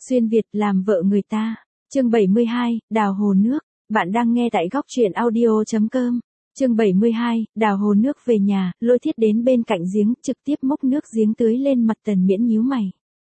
Xuyên Việt làm vợ người ta. Chương 72, đào hồ nước. Bạn đang nghe tại góc truyện audio.com. Chương 72, đào hồ nước về nhà, Lôi Thiết đến bên cạnh giếng, trực tiếp múc nước giếng tưới lên mặt Tần Miễn nhíu mày.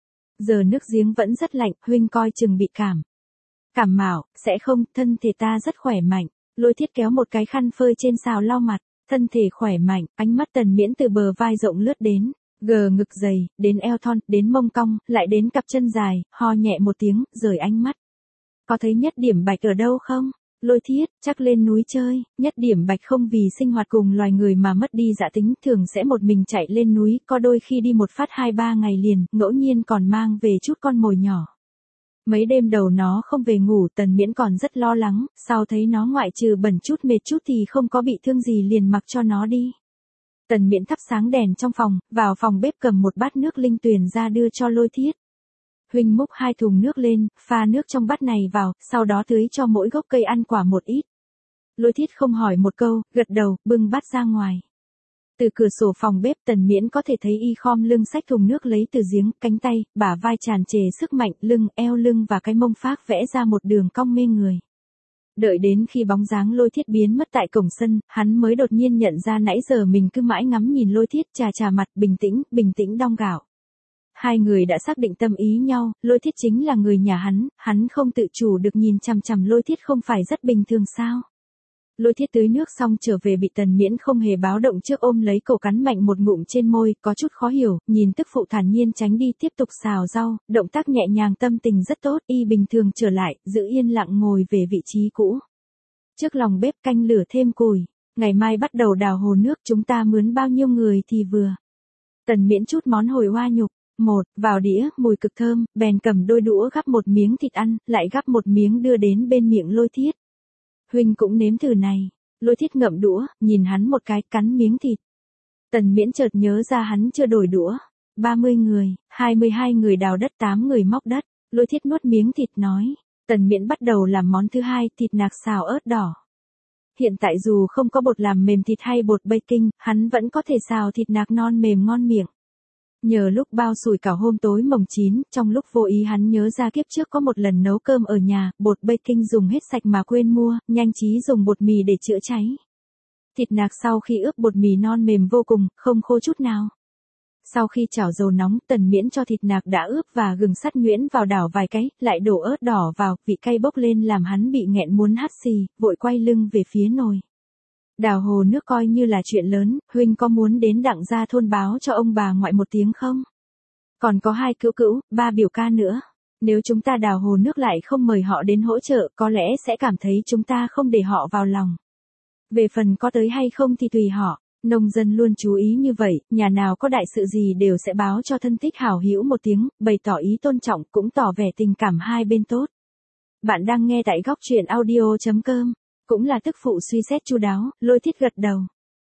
Giờ nước giếng vẫn rất lạnh, huynh coi chừng bị cảm. Cảm mạo, sẽ không, thân thể ta rất khỏe mạnh. Lôi Thiết kéo một cái khăn phơi trên xào lau mặt, thân thể khỏe mạnh, ánh mắt Tần Miễn từ bờ vai rộng lướt đến, gờ ngực dày, đến eo thon, đến mông cong, lại đến cặp chân dài, ho nhẹ một tiếng, rời ánh mắt. Có thấy Nhất Điểm Bạch ở đâu không? Lôi Thiết, chắc lên núi chơi. Nhất Điểm Bạch không vì sinh hoạt cùng loài người mà mất đi dạ tính, thường sẽ một mình chạy lên núi, có đôi khi đi một phát 2-3 ngày liền, ngẫu nhiên còn mang về chút con mồi nhỏ. Mấy đêm đầu nó không về ngủ, Tần Miễn còn rất lo lắng, sau thấy nó ngoại trừ bẩn chút mệt chút thì không có bị thương gì liền mặc cho nó đi. Tần Miễn thắp sáng đèn trong phòng, vào phòng bếp cầm một bát nước linh tuyền ra đưa cho Lôi Thiết. Huynh múc 2 thùng nước lên, pha nước trong bát này vào, sau đó tưới cho mỗi gốc cây ăn quả một ít. Lôi Thiết không hỏi một câu, gật đầu, bưng bát ra ngoài. Từ cửa sổ phòng bếp Tần Miễn có thể thấy y khom lưng xách thùng nước lấy từ giếng, cánh tay, bả vai tràn trề sức mạnh, lưng, eo lưng và cái mông phác vẽ ra một đường cong mê người. Đợi đến khi bóng dáng Lôi Thiết biến mất tại cổng sân, hắn mới đột nhiên nhận ra nãy giờ mình cứ mãi ngắm nhìn Lôi Thiết, chà mặt, bình tĩnh đong gạo. Hai người đã xác định tâm ý nhau, Lôi Thiết chính là người nhà hắn không tự chủ được nhìn chằm chằm Lôi Thiết không phải rất bình thường sao? Lôi Thiết tưới nước xong trở về bị Tần Miễn không hề báo động trước ôm lấy cổ cắn mạnh một ngụm trên môi, có chút khó hiểu, nhìn tức phụ thản nhiên tránh đi tiếp tục xào rau, động tác nhẹ nhàng tâm tình rất tốt, y bình thường trở lại, giữ yên lặng ngồi về vị trí cũ. Trước lòng bếp canh lửa thêm củi, ngày mai bắt đầu đào hồ nước, chúng ta mướn bao nhiêu người thì vừa. Tần Miễn chút món hồi hoa nhục. Vào đĩa, mùi cực thơm, bèn cầm đôi đũa gắp một miếng thịt ăn, lại gắp một miếng đưa đến bên miệng Lôi Thiết. Huynh cũng nếm thử này. Lôi Thiết ngậm đũa, nhìn hắn một cái, cắn miếng thịt. Tần Miễn chợt nhớ ra hắn chưa đổi đũa. 30 người, 22 người đào đất, 8 người móc đất. Lôi Thiết nuốt miếng thịt nói. Tần Miễn bắt đầu làm món thứ hai, thịt nạc xào ớt đỏ. Hiện tại dù không có bột làm mềm thịt hay bột baking, hắn vẫn có thể xào thịt nạc non mềm ngon miệng. Nhờ lúc bao sủi cảo hôm tối mồng 9, trong lúc vô ý hắn nhớ ra kiếp trước có một lần nấu cơm ở nhà, bột baking dùng hết sạch mà quên mua, nhanh trí dùng bột mì để chữa cháy. Thịt nạc sau khi ướp bột mì non mềm vô cùng, không khô chút nào. Sau khi chảo dầu nóng, Tần Miễn cho thịt nạc đã ướp và gừng sắt nhuyễn vào đảo vài cái, lại đổ ớt đỏ vào, vị cay bốc lên làm hắn bị nghẹn muốn hắt xì, vội quay lưng về phía nồi. Đào hồ nước coi như là chuyện lớn, huynh có muốn đến Đặng gia thôn báo cho ông bà ngoại một tiếng không? Còn có 2 cữu, 3 biểu ca nữa. Nếu chúng ta đào hồ nước lại không mời họ đến hỗ trợ, có lẽ sẽ cảm thấy chúng ta không để họ vào lòng. Về phần có tới hay không thì tùy họ. Nông dân luôn chú ý như vậy, nhà nào có đại sự gì đều sẽ báo cho thân thích hảo hữu một tiếng, bày tỏ ý tôn trọng, cũng tỏ vẻ tình cảm hai bên tốt. Bạn đang nghe tại góc truyện audio.com. Cũng là tức phụ suy xét chu đáo, Lôi Thiết gật đầu.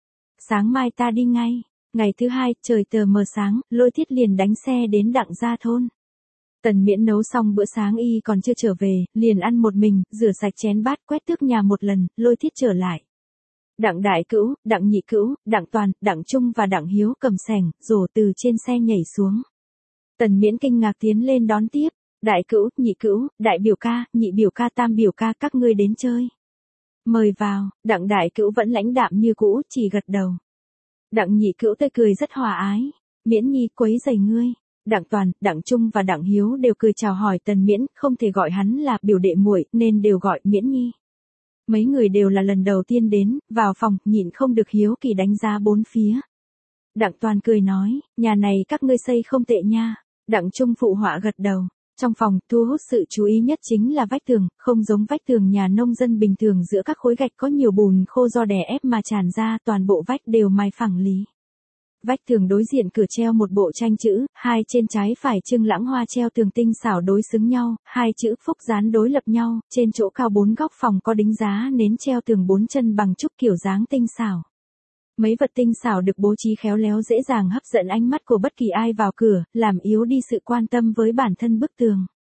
Sáng mai ta đi ngay. Ngày thứ 2, trời tờ mờ sáng, Lôi Thiết liền đánh xe đến Đặng gia thôn. Tần Miễn nấu xong bữa sáng y còn chưa trở về, liền ăn một mình, rửa sạch chén bát, quét tước nhà một lần, Lôi Thiết trở lại. Đặng đại cữu, Đặng nhị cữu, Đặng toàn, Đặng trung và Đặng hiếu cầm xẻng, rổ từ trên xe nhảy xuống. Tần Miễn kinh ngạc tiến lên đón tiếp. Đại cữu, nhị cữu, đại biểu ca, nhị biểu ca, tam biểu ca, các ngươi đến chơi. Mời vào. Đặng đại cữu vẫn lãnh đạm như cũ, chỉ gật đầu. Đặng nhị cữu tươi cười rất hòa ái. Miễn nhi quấy rầy ngươi. Đặng toàn, Đặng trung và Đặng hiếu đều cười chào hỏi Tần Miễn, không thể gọi hắn là biểu đệ muội nên đều gọi Miễn nhi. Mấy người đều là lần đầu tiên đến, vào phòng, nhịn không được hiếu kỳ đánh giá bốn phía. Đặng toàn cười nói, nhà này các ngươi xây không tệ nha. Đặng trung phụ họa gật đầu. Trong phòng, thu hút sự chú ý nhất chính là vách tường, không giống vách tường nhà nông dân bình thường giữa các khối gạch có nhiều bùn khô do đè ép mà tràn ra, toàn bộ vách đều mài phẳng lý. Vách tường đối diện cửa treo một bộ tranh chữ, 2 trên trái phải trưng lãng hoa treo tường tinh xảo đối xứng nhau, 2 chữ phúc dán đối lập nhau, trên chỗ cao 4 góc phòng có đính giá nến treo tường 4 chân bằng trúc kiểu dáng tinh xảo. Mấy vật tinh xảo được bố trí khéo léo dễ dàng hấp dẫn ánh mắt của bất kỳ ai vào cửa, làm yếu đi sự quan tâm với bản thân bức tường.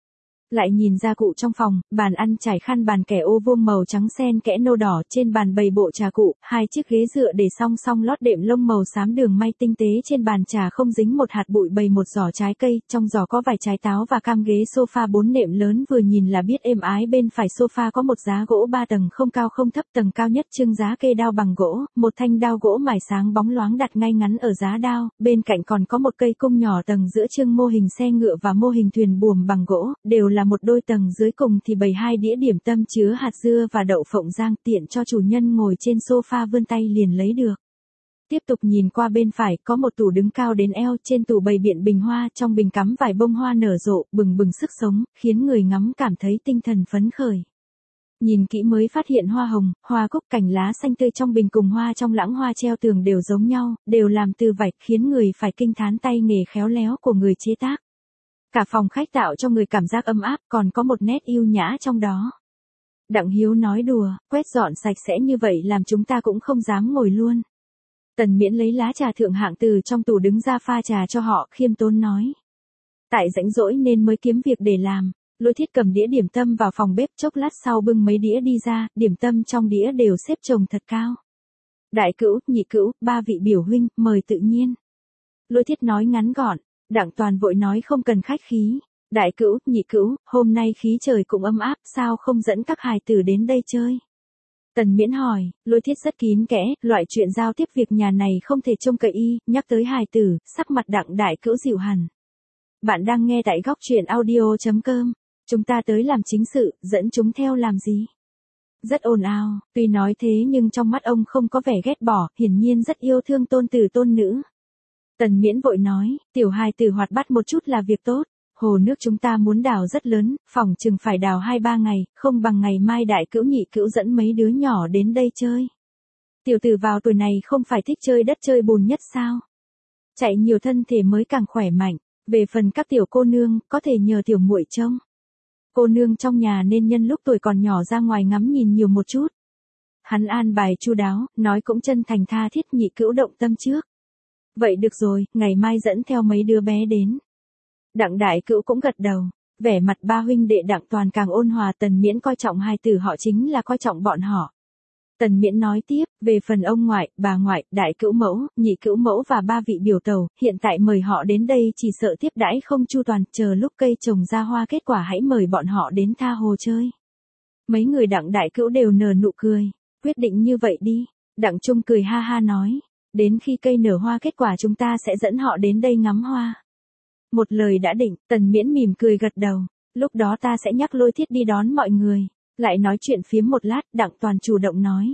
Lại nhìn ra cụ trong phòng, bàn ăn trải khăn bàn kẻ ô vuông màu trắng xen kẽ nâu đỏ, trên bàn bày bộ trà cụ, hai chiếc ghế dựa để song song lót đệm lông màu xám đường may tinh tế, trên bàn trà không dính một hạt bụi, bày một giỏ trái cây, trong giỏ có vài trái táo và cam, ghế sofa 4 nệm lớn vừa nhìn là biết êm ái, bên phải sofa có một giá gỗ 3 tầng không cao không thấp, tầng cao nhất trưng giá kê đao bằng gỗ, một thanh đao gỗ mài sáng bóng loáng đặt ngay ngắn ở giá đao, bên cạnh còn có một cây cung nhỏ tầng giữa trưng mô hình xe ngựa và mô hình thuyền buồm bằng gỗ, đều là một đôi tầng, dưới cùng thì bày 2 đĩa điểm tâm chứa hạt dưa và đậu phộng rang, tiện cho chủ nhân ngồi trên sofa vươn tay liền lấy được. Tiếp tục nhìn qua bên phải, có một tủ đứng cao đến eo, trên tủ bày biện bình hoa, trong bình cắm vài bông hoa nở rộ, bừng bừng sức sống, khiến người ngắm cảm thấy tinh thần phấn khởi. Nhìn kỹ mới phát hiện hoa hồng, hoa cúc, cành lá xanh tươi trong bình cùng hoa trong lãng hoa treo tường đều giống nhau, đều làm từ vải, khiến người phải kinh thán tay nghề khéo léo của người chế tác. Cả phòng khách tạo cho người cảm giác ấm áp, còn có một nét yêu nhã trong đó. Đặng Hiếu nói đùa, quét dọn sạch sẽ như vậy làm chúng ta cũng không dám ngồi luôn. Tần Miễn lấy lá trà thượng hạng từ trong tủ đứng ra pha trà cho họ, khiêm tốn nói. Tại rảnh rỗi nên mới kiếm việc để làm. Lôi Thiết cầm đĩa điểm tâm vào phòng bếp, chốc lát sau bưng mấy đĩa đi ra, điểm tâm trong đĩa đều xếp chồng thật cao. Đại cữu, nhị cữu, 3 vị biểu huynh, mời tự nhiên. Lôi Thiết nói ngắn gọn. Đặng Toàn vội nói không cần khách khí. Đại cữu, nhị cữu, hôm nay khí trời cũng ấm áp, sao không dẫn các hài tử đến đây chơi? Tần Miễn hỏi, Lôi Thiết rất kín kẽ, loại chuyện giao tiếp việc nhà này không thể trông cậy y, nhắc tới hài tử, sắc mặt Đặng đại cữu dịu hẳn. Bạn đang nghe tại góc truyện audio.com, chúng ta tới làm chính sự, dẫn chúng theo làm gì? Rất ồn ào, tuy nói thế nhưng trong mắt ông không có vẻ ghét bỏ, hiển nhiên rất yêu thương tôn tử tôn nữ. Tần Miễn vội nói, tiểu hài tử hoạt bát một chút là việc tốt, hồ nước chúng ta muốn đào rất lớn, phỏng chừng phải đào 2-3 ngày, không bằng ngày mai đại cữu nhị cữu dẫn mấy đứa nhỏ đến đây chơi. Tiểu tử vào tuổi này không phải thích chơi đất chơi bùn nhất sao? Chạy nhiều thân thể mới càng khỏe mạnh, về phần các tiểu cô nương, có thể nhờ tiểu muội trông. Cô nương trong nhà nên nhân lúc tuổi còn nhỏ ra ngoài ngắm nhìn nhiều một chút. Hắn an bài chu đáo, nói cũng chân thành tha thiết, nhị cữu động tâm trước. Vậy được rồi, ngày mai dẫn theo mấy đứa bé đến. Đặng đại cữu cũng gật đầu, vẻ mặt ba huynh đệ Đặng Toàn càng ôn hòa. Tần Miễn coi trọng hài tử họ chính là coi trọng bọn họ. Tần Miễn nói tiếp, về phần ông ngoại, bà ngoại, đại cữu mẫu, nhị cữu mẫu và 3 vị biểu tàu, hiện tại mời họ đến đây chỉ sợ tiếp đãi không chu toàn, chờ lúc cây trồng ra hoa kết quả hãy mời bọn họ đến tha hồ chơi. Mấy người Đặng đại cữu đều nở nụ cười, quyết định như vậy đi. Đặng Trung cười ha ha nói, đến khi cây nở hoa kết quả chúng ta sẽ dẫn họ đến đây ngắm hoa. Một lời đã định, Tần Miễn mỉm cười gật đầu, lúc đó ta sẽ nhắc Lôi Thiết đi đón mọi người. Lại nói chuyện phiếm một lát, Đặng Toàn chủ động nói.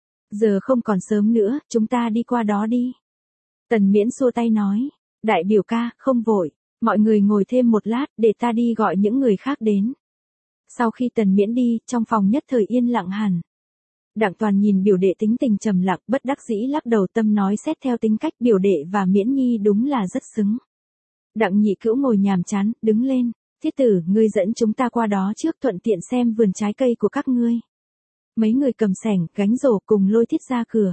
Giờ không còn sớm nữa, chúng ta đi qua đó đi. Tần Miễn xua tay nói, đại biểu ca, không vội, mọi người ngồi thêm một lát, để ta đi gọi những người khác đến. Sau khi Tần Miễn đi, trong phòng nhất thời yên lặng hẳn. Đặng Toàn nhìn biểu đệ tính tình trầm lặng, bất đắc dĩ lắc đầu, tâm nói xét theo tính cách biểu đệ và Miễn Nhi đúng là rất xứng. Đặng nhị cữu ngồi nhàm chán, đứng lên. Thiết tử, ngươi dẫn chúng ta qua đó trước, thuận tiện xem vườn trái cây của các ngươi. Mấy người cầm xẻng, gánh rổ cùng Lôi Thiết ra cửa.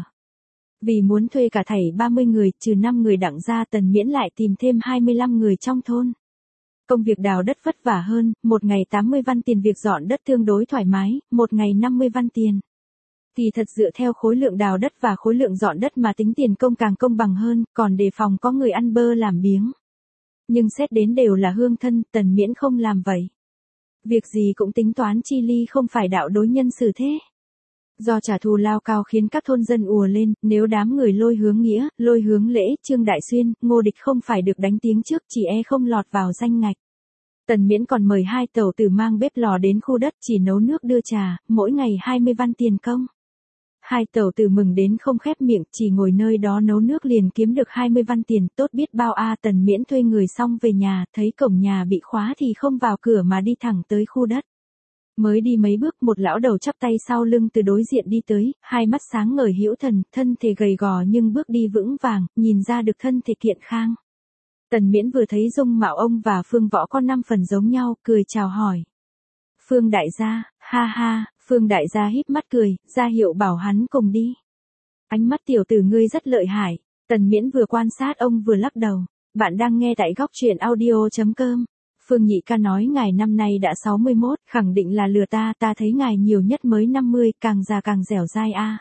Vì muốn thuê cả thảy 30 người, trừ 5 người Đặng ra, Tần Miễn lại tìm thêm 25 người trong thôn. Công việc đào đất vất vả hơn, một ngày 80 văn tiền, việc dọn đất tương đối thoải mái, một ngày 50 văn tiền. Thì thật dựa theo khối lượng đào đất và khối lượng dọn đất mà tính tiền công càng công bằng hơn, còn đề phòng có người ăn bơ làm biếng. Nhưng xét đến đều là hương thân, Tần Miễn không làm vậy. Việc gì cũng tính toán chi ly, không phải đạo đối nhân xử thế. Do trả thù lao cao khiến các thôn dân ùa lên, nếu đám người Lôi Hướng Nghĩa, Lôi Hướng Lễ, Trương Đại Xuyên, Ngô Địch không phải được đánh tiếng trước, chỉ không lọt vào danh ngạch. Tần Miễn còn mời 2 tẩu tử mang bếp lò đến khu đất, chỉ nấu nước đưa trà, mỗi ngày 20 văn tiền công. 2 tẩu tử mừng đến không khép miệng, chỉ ngồi nơi đó nấu nước liền kiếm được 20 văn tiền, tốt biết bao a. Tần Miễn thuê người xong về nhà, thấy cổng nhà bị khóa thì không vào cửa mà đi thẳng tới khu đất. Mới đi mấy bước, một lão đầu chắp tay sau lưng từ đối diện đi tới, hai mắt sáng ngời hữu thần, thân thể gầy gò nhưng bước đi vững vàng, nhìn ra được thân thể kiện khang. Tần Miễn vừa thấy dung mạo ông và Phương Võ có 5 phần giống nhau, cười chào hỏi. Phương đại gia, ha ha. Phương đại gia híp mắt cười, ra hiệu bảo hắn cùng đi. Ánh mắt tiểu tử ngươi rất lợi hại. Tần Miễn vừa quan sát ông vừa lắc đầu. Bạn đang nghe tại góc truyện audio.com. Phương Nhị ca nói ngài năm nay đã 61, khẳng định là lừa ta thấy ngài nhiều nhất mới 50, càng già càng dẻo dai a.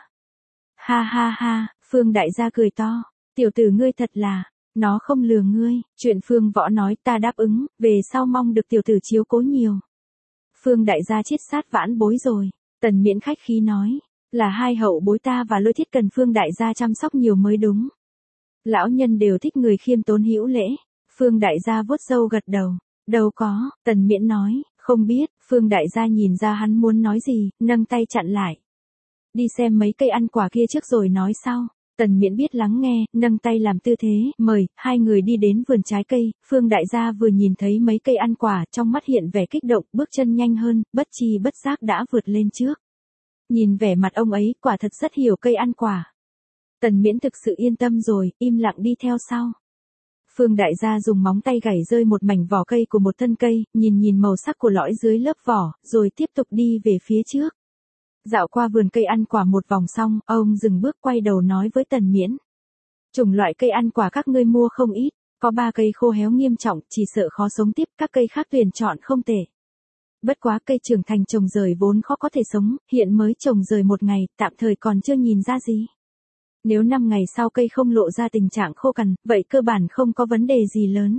Ha ha ha, Phương đại gia cười to, tiểu tử ngươi thật là, nó không lừa ngươi, chuyện Phương Võ nói ta đáp ứng, về sau mong được tiểu tử chiếu cố nhiều. Phương đại gia chết sát vãn bối rồi, Tần Miễn khách khí nói, là hai hậu bối ta và Lôi Thiết cần Phương đại gia chăm sóc nhiều mới đúng. Lão nhân đều thích người khiêm tốn hữu lễ, Phương đại gia vuốt râu gật đầu, đâu có, Tần Miễn nói, không biết, Phương đại gia nhìn ra hắn muốn nói gì, nâng tay chặn lại. Đi xem mấy cây ăn quả kia trước rồi nói sau. Tần Miễn biết lắng nghe, nâng tay làm tư thế, mời, hai người đi đến vườn trái cây, Phương đại gia vừa nhìn thấy mấy cây ăn quả, trong mắt hiện vẻ kích động, bước chân nhanh hơn, bất chi bất giác đã vượt lên trước. Nhìn vẻ mặt ông ấy, quả thật rất hiểu cây ăn quả. Tần Miễn thực sự yên tâm rồi, im lặng đi theo sau. Phương đại gia dùng móng tay gảy rơi một mảnh vỏ cây của một thân cây, nhìn màu sắc của lõi dưới lớp vỏ, rồi tiếp tục đi về phía trước. Dạo qua vườn cây ăn quả một vòng xong, ông dừng bước quay đầu nói với Tần Miễn. Chủng loại cây ăn quả các ngươi mua không ít, có 3 cây khô héo nghiêm trọng, chỉ sợ khó sống tiếp, các cây khác tuyển chọn không tệ. Bất quá cây trưởng thành trồng rời vốn khó có thể sống, hiện mới trồng rời 1 ngày, tạm thời còn chưa nhìn ra gì. Nếu 5 ngày sau cây không lộ ra tình trạng khô cằn, vậy cơ bản không có vấn đề gì lớn.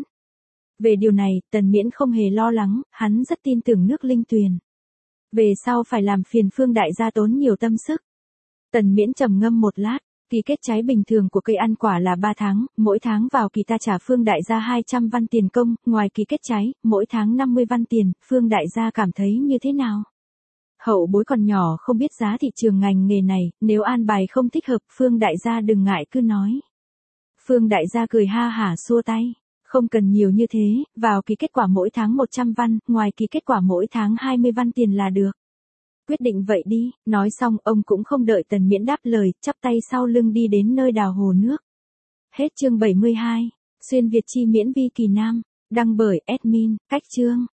Về điều này, Tần Miễn không hề lo lắng, hắn rất tin tưởng nước linh tuyền. Về sau phải làm phiền Phương đại gia tốn nhiều tâm sức. Tần Miễn trầm ngâm một lát, kỳ kết trái bình thường của cây ăn quả là 3 tháng, mỗi tháng vào kỳ ta trả Phương đại gia 200 văn tiền công, ngoài kỳ kết trái, mỗi tháng 50 văn tiền, Phương đại gia cảm thấy như thế nào? Hậu bối còn nhỏ không biết giá thị trường ngành nghề này, nếu an bài không thích hợp, Phương đại gia đừng ngại cứ nói. Phương đại gia cười ha hả xua tay. Không cần nhiều như thế, vào kỳ kết quả mỗi tháng 100 văn, ngoài kỳ kết quả mỗi tháng 20 văn tiền là được. Quyết định vậy đi, nói xong ông cũng không đợi Tần Miễn đáp lời, chắp tay sau lưng đi đến nơi đào hồ nước. Hết chương 72, xuyên Việt chi miễn vi kỳ Nam, đăng bởi admin, cách chương.